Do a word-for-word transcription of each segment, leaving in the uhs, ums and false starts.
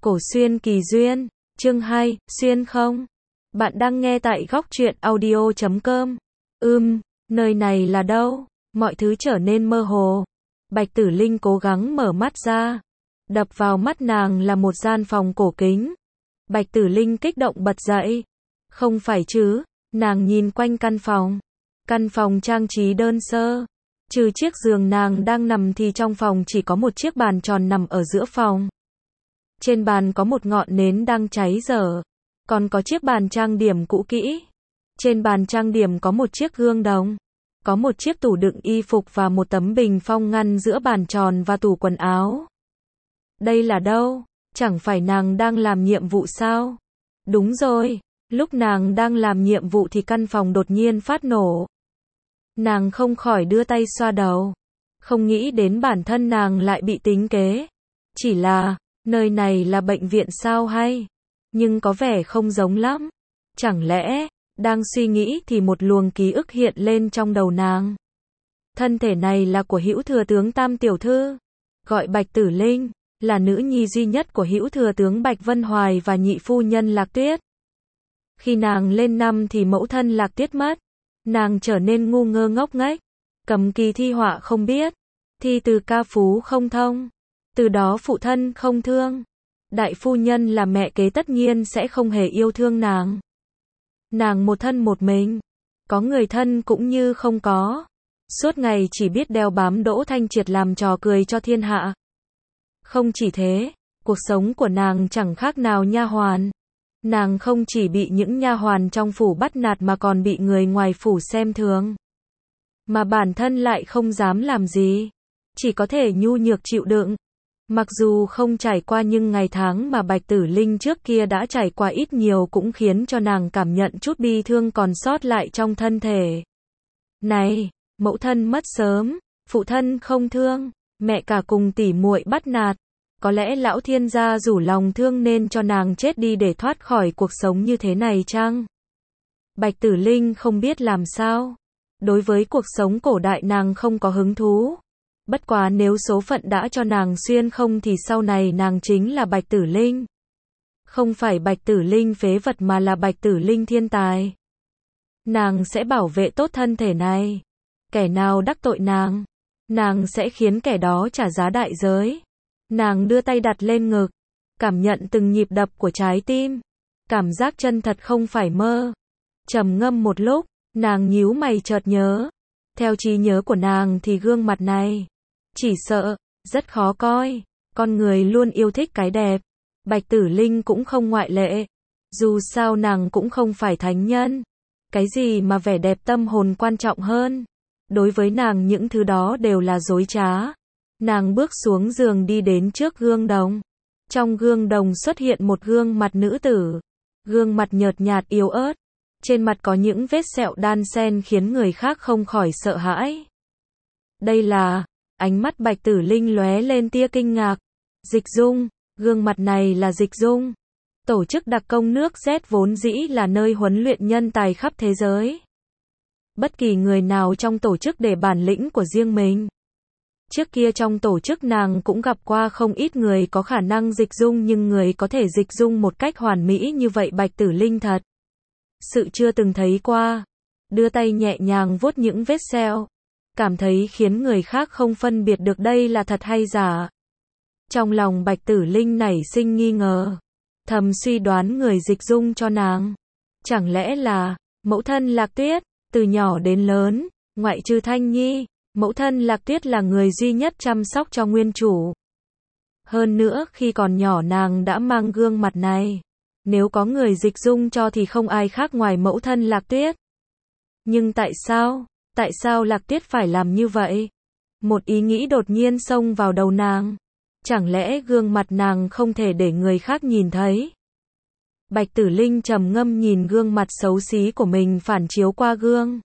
Cổ xuyên kỳ duyên, chương hai, xuyên không? Bạn đang nghe tại góc truyện audio chấm com. Ưm, nơi này là đâu? Mọi thứ trở nên mơ hồ. Bạch Tử Linh cố gắng mở mắt ra. Đập vào mắt nàng là một gian phòng cổ kính. Bạch Tử Linh kích động bật dậy. Không phải chứ, nàng nhìn quanh căn phòng. Căn phòng trang trí đơn sơ. Trừ chiếc giường nàng đang nằm thì trong phòng chỉ có một chiếc bàn tròn nằm ở giữa phòng. Trên bàn có một ngọn nến đang cháy dở. Còn có chiếc bàn trang điểm cũ kỹ. Trên bàn trang điểm có một chiếc gương đồng. Có một chiếc tủ đựng y phục và một tấm bình phong ngăn giữa bàn tròn và tủ quần áo. Đây là đâu? Chẳng phải nàng đang làm nhiệm vụ sao? Đúng rồi, lúc nàng đang làm nhiệm vụ thì căn phòng đột nhiên phát nổ. Nàng không khỏi đưa tay xoa đầu. Không nghĩ đến bản thân nàng lại bị tính kế. Chỉ là, nơi này là bệnh viện sao hay? Nhưng có vẻ không giống lắm. Chẳng lẽ, đang suy nghĩ thì một luồng ký ức hiện lên trong đầu nàng. Thân thể này là của Hữu Thừa tướng Tam tiểu thư, gọi Bạch Tử Linh, là nữ nhi duy nhất của Hữu Thừa tướng Bạch Vân Hoài và nhị phu nhân Lạc Tuyết. Khi nàng lên năm thì mẫu thân Lạc Tuyết mất. Nàng trở nên ngu ngơ ngốc nghếch, cầm kỳ thi họa không biết, thi từ ca phú không thông. Từ đó phụ thân không thương. Đại phu nhân là mẹ kế tất nhiên sẽ không hề yêu thương nàng. Nàng một thân một mình, có người thân cũng như không có. Suốt ngày chỉ biết đeo bám Đỗ Thanh Triệt làm trò cười cho thiên hạ. Không chỉ thế, cuộc sống của nàng chẳng khác nào nha hoàn. Nàng không chỉ bị những nha hoàn trong phủ bắt nạt mà còn bị người ngoài phủ xem thường. Mà bản thân lại không dám làm gì, chỉ có thể nhu nhược chịu đựng. Mặc dù không trải qua nhưng ngày tháng mà Bạch Tử Linh trước kia đã trải qua ít nhiều cũng khiến cho nàng cảm nhận chút bi thương còn sót lại trong thân thể. Này, mẫu thân mất sớm, phụ thân không thương, mẹ cả cùng tỉ muội bắt nạt. Có lẽ lão thiên gia rủ lòng thương nên cho nàng chết đi để thoát khỏi cuộc sống như thế này chăng? Bạch Tử Linh không biết làm sao. Đối với cuộc sống cổ đại nàng không có hứng thú. Bất quá nếu số phận đã cho nàng xuyên không thì sau này nàng chính là Bạch Tử Linh. Không phải Bạch Tử Linh phế vật mà là Bạch Tử Linh thiên tài. Nàng sẽ bảo vệ tốt thân thể này. Kẻ nào đắc tội nàng, nàng sẽ khiến kẻ đó trả giá đại giới. Nàng đưa tay đặt lên ngực, cảm nhận từng nhịp đập của trái tim. Cảm giác chân thật không phải mơ. Trầm ngâm một lúc, nàng nhíu mày chợt nhớ. Theo trí nhớ của nàng thì gương mặt này, chỉ sợ, rất khó coi. Con người luôn yêu thích cái đẹp. Bạch Tử Linh cũng không ngoại lệ. Dù sao nàng cũng không phải thánh nhân. Cái gì mà vẻ đẹp tâm hồn quan trọng hơn. Đối với nàng những thứ đó đều là dối trá. Nàng bước xuống giường đi đến trước gương đồng. Trong gương đồng xuất hiện một gương mặt nữ tử. Gương mặt nhợt nhạt yếu ớt. Trên mặt có những vết sẹo đan xen khiến người khác không khỏi sợ hãi. Đây là, ánh mắt Bạch Tử Linh lóe lên tia kinh ngạc. Dịch Dung, gương mặt này là Dịch Dung. Tổ chức đặc công nước Z vốn dĩ là nơi huấn luyện nhân tài khắp thế giới. Bất kỳ người nào trong tổ chức để bản lĩnh của riêng mình. Trước kia trong tổ chức nàng cũng gặp qua không ít người có khả năng dịch dung nhưng người có thể dịch dung một cách hoàn mỹ như vậy Bạch Tử Linh thật sự chưa từng thấy qua. Đưa tay nhẹ nhàng vuốt những vết sẹo, cảm thấy khiến người khác không phân biệt được đây là thật hay giả. Trong lòng Bạch Tử Linh nảy sinh nghi ngờ, thầm suy đoán người dịch dung cho nàng. Chẳng lẽ là mẫu thân Lạc Tuyết, từ nhỏ đến lớn, ngoại trừ Thanh Nhi, mẫu thân Lạc Tuyết là người duy nhất chăm sóc cho nguyên chủ. Hơn nữa khi còn nhỏ nàng đã mang gương mặt này. Nếu có người dịch dung cho thì không ai khác ngoài mẫu thân Lạc Tuyết. Nhưng tại sao, tại sao Lạc Tuyết phải làm như vậy? Một ý nghĩ đột nhiên xông vào đầu nàng. Chẳng lẽ gương mặt nàng không thể để người khác nhìn thấy? Bạch Tử Linh trầm ngâm nhìn gương mặt xấu xí của mình phản chiếu qua gương.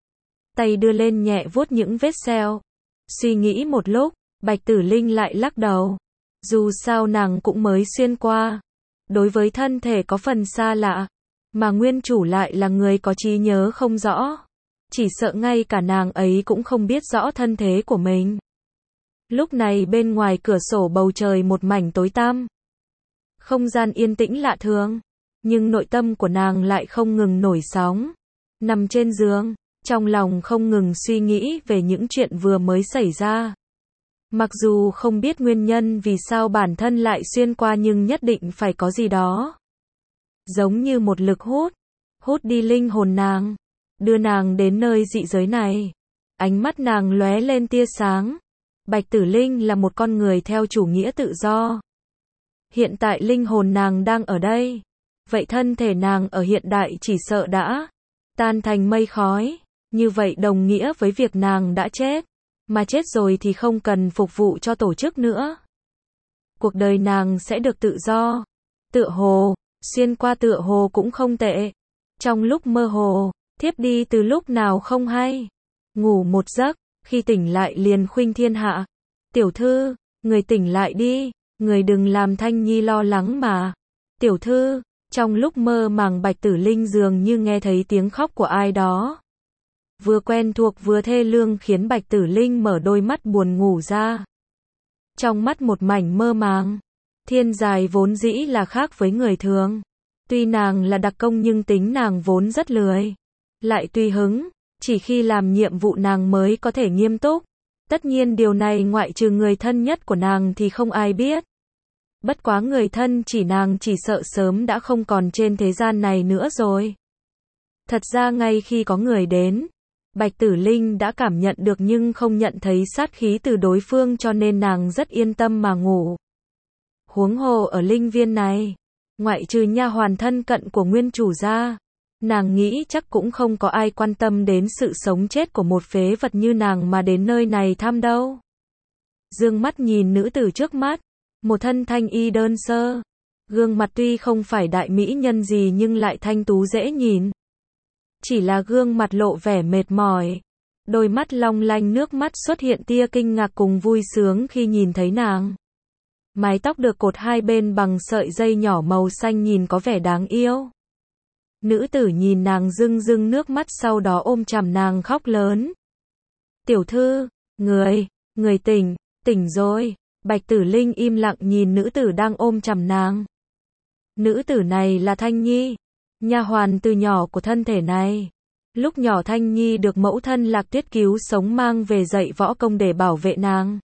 Tay đưa lên nhẹ vuốt những vết sẹo. Suy nghĩ một lúc, Bạch Tử Linh lại lắc đầu. Dù sao nàng cũng mới xuyên qua. Đối với thân thể có phần xa lạ. Mà nguyên chủ lại là người có trí nhớ không rõ. Chỉ sợ ngay cả nàng ấy cũng không biết rõ thân thế của mình. Lúc này bên ngoài cửa sổ bầu trời một mảnh tối tăm. Không gian yên tĩnh lạ thường, nhưng nội tâm của nàng lại không ngừng nổi sóng. Nằm trên giường, trong lòng không ngừng suy nghĩ về những chuyện vừa mới xảy ra. Mặc dù không biết nguyên nhân vì sao bản thân lại xuyên qua nhưng nhất định phải có gì đó. Giống như một lực hút, hút đi linh hồn nàng, đưa nàng đến nơi dị giới này. Ánh mắt nàng lóe lên tia sáng. Bạch Tử Linh là một con người theo chủ nghĩa tự do. Hiện tại linh hồn nàng đang ở đây. Vậy thân thể nàng ở hiện đại chỉ sợ đã tan thành mây khói. Như vậy đồng nghĩa với việc nàng đã chết. Mà chết rồi thì không cần phục vụ cho tổ chức nữa. Cuộc đời nàng sẽ được tự do. Tựa hồ, xuyên qua tựa hồ cũng không tệ. Trong lúc mơ hồ, thiếp đi từ lúc nào không hay. Ngủ một giấc, khi tỉnh lại liền khuynh thiên hạ. Tiểu thư, người tỉnh lại đi, người đừng làm Thanh Nhi lo lắng mà. Tiểu thư, trong lúc mơ màng Bạch Tử Linh dường như nghe thấy tiếng khóc của ai đó. Vừa quen thuộc vừa thê lương khiến Bạch Tử Linh mở đôi mắt buồn ngủ ra. Trong mắt một mảnh mơ màng. Thiên Dài vốn dĩ là khác với người thường. Tuy nàng là đặc công nhưng tính nàng vốn rất lười. Lại tùy hứng, chỉ khi làm nhiệm vụ nàng mới có thể nghiêm túc. Tất nhiên điều này ngoại trừ người thân nhất của nàng thì không ai biết. Bất quá người thân chỉ nàng chỉ sợ sớm đã không còn trên thế gian này nữa rồi. Thật ra ngay khi có người đến, Bạch Tử Linh đã cảm nhận được nhưng không nhận thấy sát khí từ đối phương cho nên nàng rất yên tâm mà ngủ. Huống hồ ở linh viên này, ngoại trừ nha hoàn thân cận của nguyên chủ ra, nàng nghĩ chắc cũng không có ai quan tâm đến sự sống chết của một phế vật như nàng mà đến nơi này thăm đâu. Dương mắt nhìn nữ tử trước mắt, một thân thanh y đơn sơ, gương mặt tuy không phải đại mỹ nhân gì nhưng lại thanh tú dễ nhìn. Chỉ là gương mặt lộ vẻ mệt mỏi, đôi mắt long lanh nước mắt xuất hiện tia kinh ngạc cùng vui sướng khi nhìn thấy nàng. Mái tóc được cột hai bên bằng sợi dây nhỏ màu xanh nhìn có vẻ đáng yêu. Nữ tử nhìn nàng rưng rưng nước mắt sau đó ôm chầm nàng khóc lớn. Tiểu thư, người, người tỉnh, tỉnh rồi. Bạch Tử Linh im lặng nhìn nữ tử đang ôm chầm nàng. Nữ tử này là Thanh Nhi, nha hoàn từ nhỏ của thân thể này. Lúc nhỏ Thanh Nhi được mẫu thân Lạc Tuyết cứu sống mang về dạy võ công để bảo vệ nàng.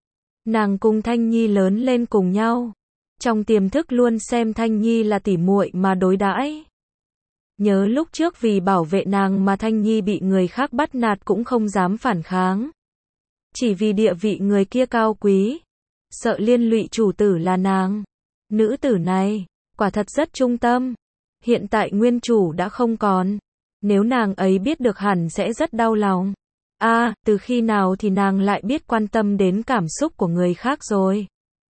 Nàng cùng Thanh Nhi lớn lên cùng nhau. Trong tiềm thức luôn xem Thanh Nhi là tỉ muội mà đối đãi. Nhớ lúc trước vì bảo vệ nàng mà Thanh Nhi bị người khác bắt nạt cũng không dám phản kháng. Chỉ vì địa vị người kia cao quý, sợ liên lụy chủ tử là nàng. Nữ tử này, quả thật rất trung tâm. Hiện tại nguyên chủ đã không còn. Nếu nàng ấy biết được hẳn sẽ rất đau lòng. A, à, từ khi nào thì nàng lại biết quan tâm đến cảm xúc của người khác rồi.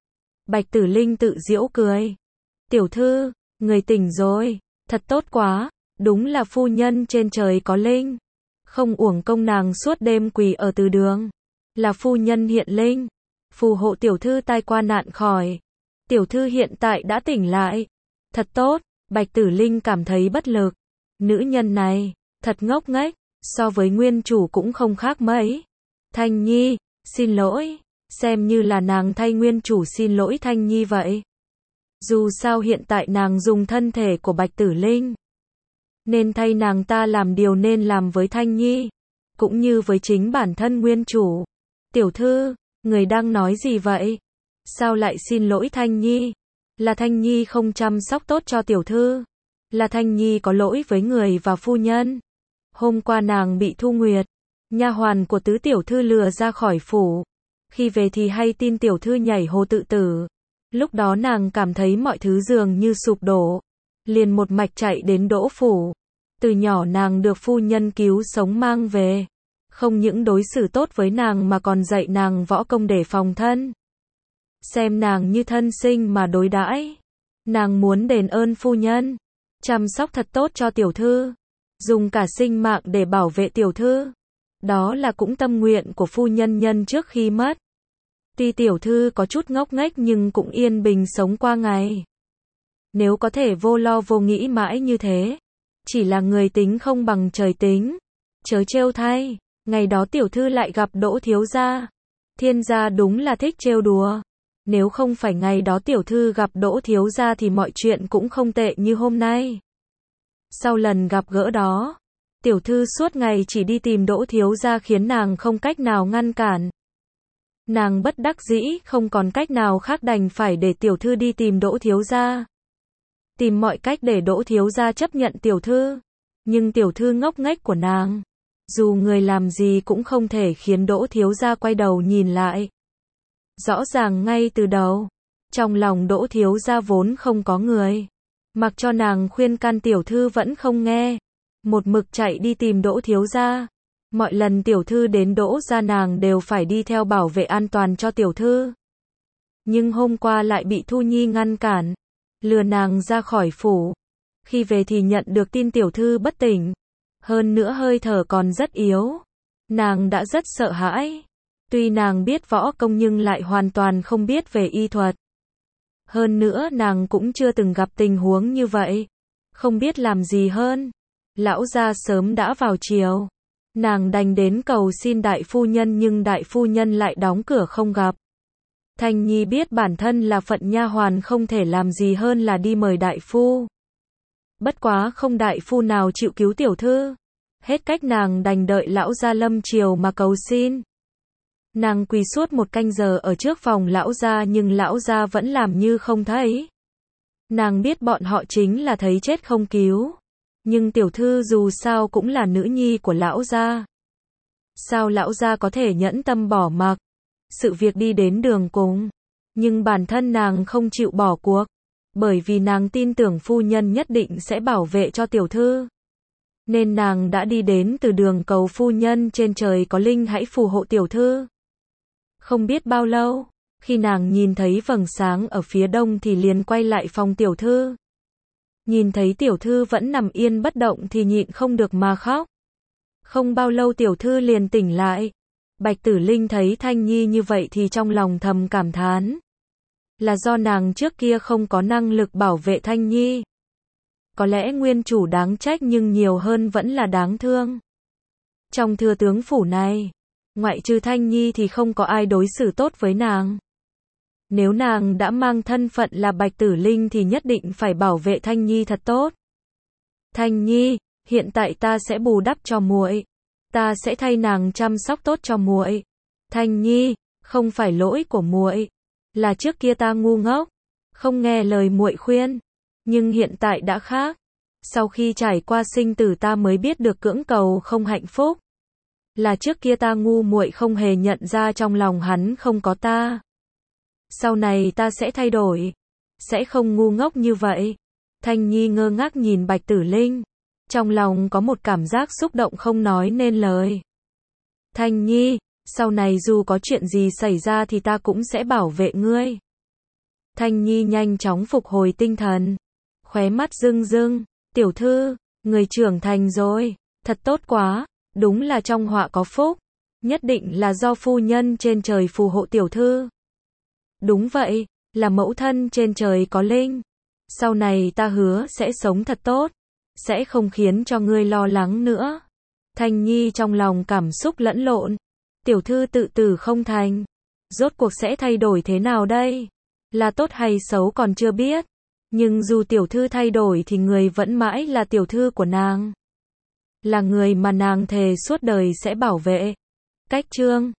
Bạch Tử Linh tự giễu cười. Tiểu thư, người tỉnh rồi, thật tốt quá, đúng là phu nhân trên trời có linh. Không uổng công nàng suốt đêm quỳ ở từ đường. Là phu nhân hiện linh, phù hộ tiểu thư tai qua nạn khỏi. Tiểu thư hiện tại đã tỉnh lại. Thật tốt, Bạch Tử Linh cảm thấy bất lực. Nữ nhân này, thật ngốc nghếch, so với nguyên chủ cũng không khác mấy. Thanh Nhi, xin lỗi, xem như là nàng thay nguyên chủ xin lỗi Thanh Nhi vậy. Dù sao hiện tại nàng dùng thân thể của Bạch Tử Linh, nên thay nàng ta làm điều nên làm với Thanh Nhi, cũng như với chính bản thân nguyên chủ. Tiểu thư, người đang nói gì vậy? Sao lại xin lỗi Thanh Nhi? Là Thanh Nhi không chăm sóc tốt cho tiểu thư. Là Thanh Nhi có lỗi với người và phu nhân. Hôm qua nàng bị Thu Nguyệt, nha hoàn của tứ tiểu thư lừa ra khỏi phủ. Khi về thì hay tin tiểu thư nhảy hồ tự tử. Lúc đó nàng cảm thấy mọi thứ dường như sụp đổ. Liền một mạch chạy đến Đỗ phủ. Từ nhỏ nàng được phu nhân cứu sống mang về. Không những đối xử tốt với nàng mà còn dạy nàng võ công để phòng thân. Xem nàng như thân sinh mà đối đãi. Nàng muốn đền ơn phu nhân, chăm sóc thật tốt cho tiểu thư, dùng cả sinh mạng để bảo vệ tiểu thư. Đó là cũng tâm nguyện của phu nhân nhân trước khi mất. Tuy tiểu thư có chút ngốc nghếch nhưng cũng yên bình sống qua ngày. Nếu có thể vô lo vô nghĩ mãi như thế, chỉ là người tính không bằng trời tính. Chớ trêu thay, ngày đó tiểu thư lại gặp Đỗ thiếu gia. Thiên gia đúng là thích trêu đùa. Nếu không phải ngày đó tiểu thư gặp Đỗ thiếu gia thì mọi chuyện cũng không tệ như hôm nay. Sau lần gặp gỡ đó, tiểu thư suốt ngày chỉ đi tìm Đỗ thiếu gia khiến nàng không cách nào ngăn cản. Nàng bất đắc dĩ, không còn cách nào khác đành phải để tiểu thư đi tìm Đỗ thiếu gia. Tìm mọi cách để Đỗ thiếu gia chấp nhận tiểu thư. Nhưng tiểu thư ngốc nghếch của nàng, dù người làm gì cũng không thể khiến Đỗ thiếu gia quay đầu nhìn lại. Rõ ràng ngay từ đầu, trong lòng Đỗ thiếu gia vốn không có người. Mặc cho nàng khuyên can tiểu thư vẫn không nghe. Một mực chạy đi tìm Đỗ thiếu gia. Mọi lần tiểu thư đến Đỗ gia nàng đều phải đi theo bảo vệ an toàn cho tiểu thư. Nhưng hôm qua lại bị Thu Nhi ngăn cản, lừa nàng ra khỏi phủ. Khi về thì nhận được tin tiểu thư bất tỉnh. Hơn nữa hơi thở còn rất yếu. Nàng đã rất sợ hãi. Tuy nàng biết võ công nhưng lại hoàn toàn không biết về y thuật. Hơn nữa nàng cũng chưa từng gặp tình huống như vậy. Không biết làm gì hơn. Lão gia sớm đã vào chiều. Nàng đành đến cầu xin đại phu nhân nhưng đại phu nhân lại đóng cửa không gặp. Thanh Nhi biết bản thân là phận nha hoàn không thể làm gì hơn là đi mời đại phu. Bất quá không đại phu nào chịu cứu tiểu thư. Hết cách nàng đành đợi lão gia lâm chiều mà cầu xin. Nàng quỳ suốt một canh giờ ở trước phòng lão gia nhưng lão gia vẫn làm như không thấy. Nàng biết bọn họ chính là thấy chết không cứu. Nhưng tiểu thư dù sao cũng là nữ nhi của lão gia. Sao lão gia có thể nhẫn tâm bỏ mặc sự việc đi đến đường cùng. Nhưng bản thân nàng không chịu bỏ cuộc. Bởi vì nàng tin tưởng phu nhân nhất định sẽ bảo vệ cho tiểu thư. Nên nàng đã đi đến từ đường cầu phu nhân trên trời có linh hãy phù hộ tiểu thư. Không biết bao lâu, khi nàng nhìn thấy vầng sáng ở phía đông thì liền quay lại phòng tiểu thư. Nhìn thấy tiểu thư vẫn nằm yên bất động thì nhịn không được mà khóc. Không bao lâu tiểu thư liền tỉnh lại. Bạch Tử Linh thấy Thanh Nhi như vậy thì trong lòng thầm cảm thán. Là do nàng trước kia không có năng lực bảo vệ Thanh Nhi. Có lẽ nguyên chủ đáng trách nhưng nhiều hơn vẫn là đáng thương. Trong thừa tướng phủ này, ngoại trừ Thanh Nhi thì không có ai đối xử tốt với nàng. Nếu nàng đã mang thân phận là Bạch Tử Linh thì nhất định phải bảo vệ Thanh Nhi thật tốt. Thanh Nhi, hiện tại ta sẽ bù đắp cho muội. Ta sẽ thay nàng chăm sóc tốt cho muội. Thanh Nhi, không phải lỗi của muội, là trước kia ta ngu ngốc, không nghe lời muội khuyên, nhưng hiện tại đã khác. Sau khi trải qua sinh tử ta mới biết được cưỡng cầu không hạnh phúc. Là trước kia ta ngu muội không hề nhận ra trong lòng hắn không có ta. Sau này ta sẽ thay đổi, sẽ không ngu ngốc như vậy. Thanh Nhi ngơ ngác nhìn Bạch Tử Linh, trong lòng có một cảm giác xúc động không nói nên lời. Thanh Nhi, sau này dù có chuyện gì xảy ra thì ta cũng sẽ bảo vệ ngươi. Thanh Nhi nhanh chóng phục hồi tinh thần, khóe mắt rưng rưng, tiểu thư, người trưởng thành rồi, thật tốt quá, đúng là trong họa có phúc, nhất định là do phu nhân trên trời phù hộ tiểu thư. Đúng vậy, là mẫu thân trên trời có linh. Sau này ta hứa sẽ sống thật tốt, sẽ không khiến cho ngươi lo lắng nữa. Thanh Nhi trong lòng cảm xúc lẫn lộn. Tiểu thư tự tử không thành, rốt cuộc sẽ thay đổi thế nào đây? Là tốt hay xấu còn chưa biết. Nhưng dù tiểu thư thay đổi thì người vẫn mãi là tiểu thư của nàng. Là người mà nàng thề suốt đời sẽ bảo vệ. Cách chương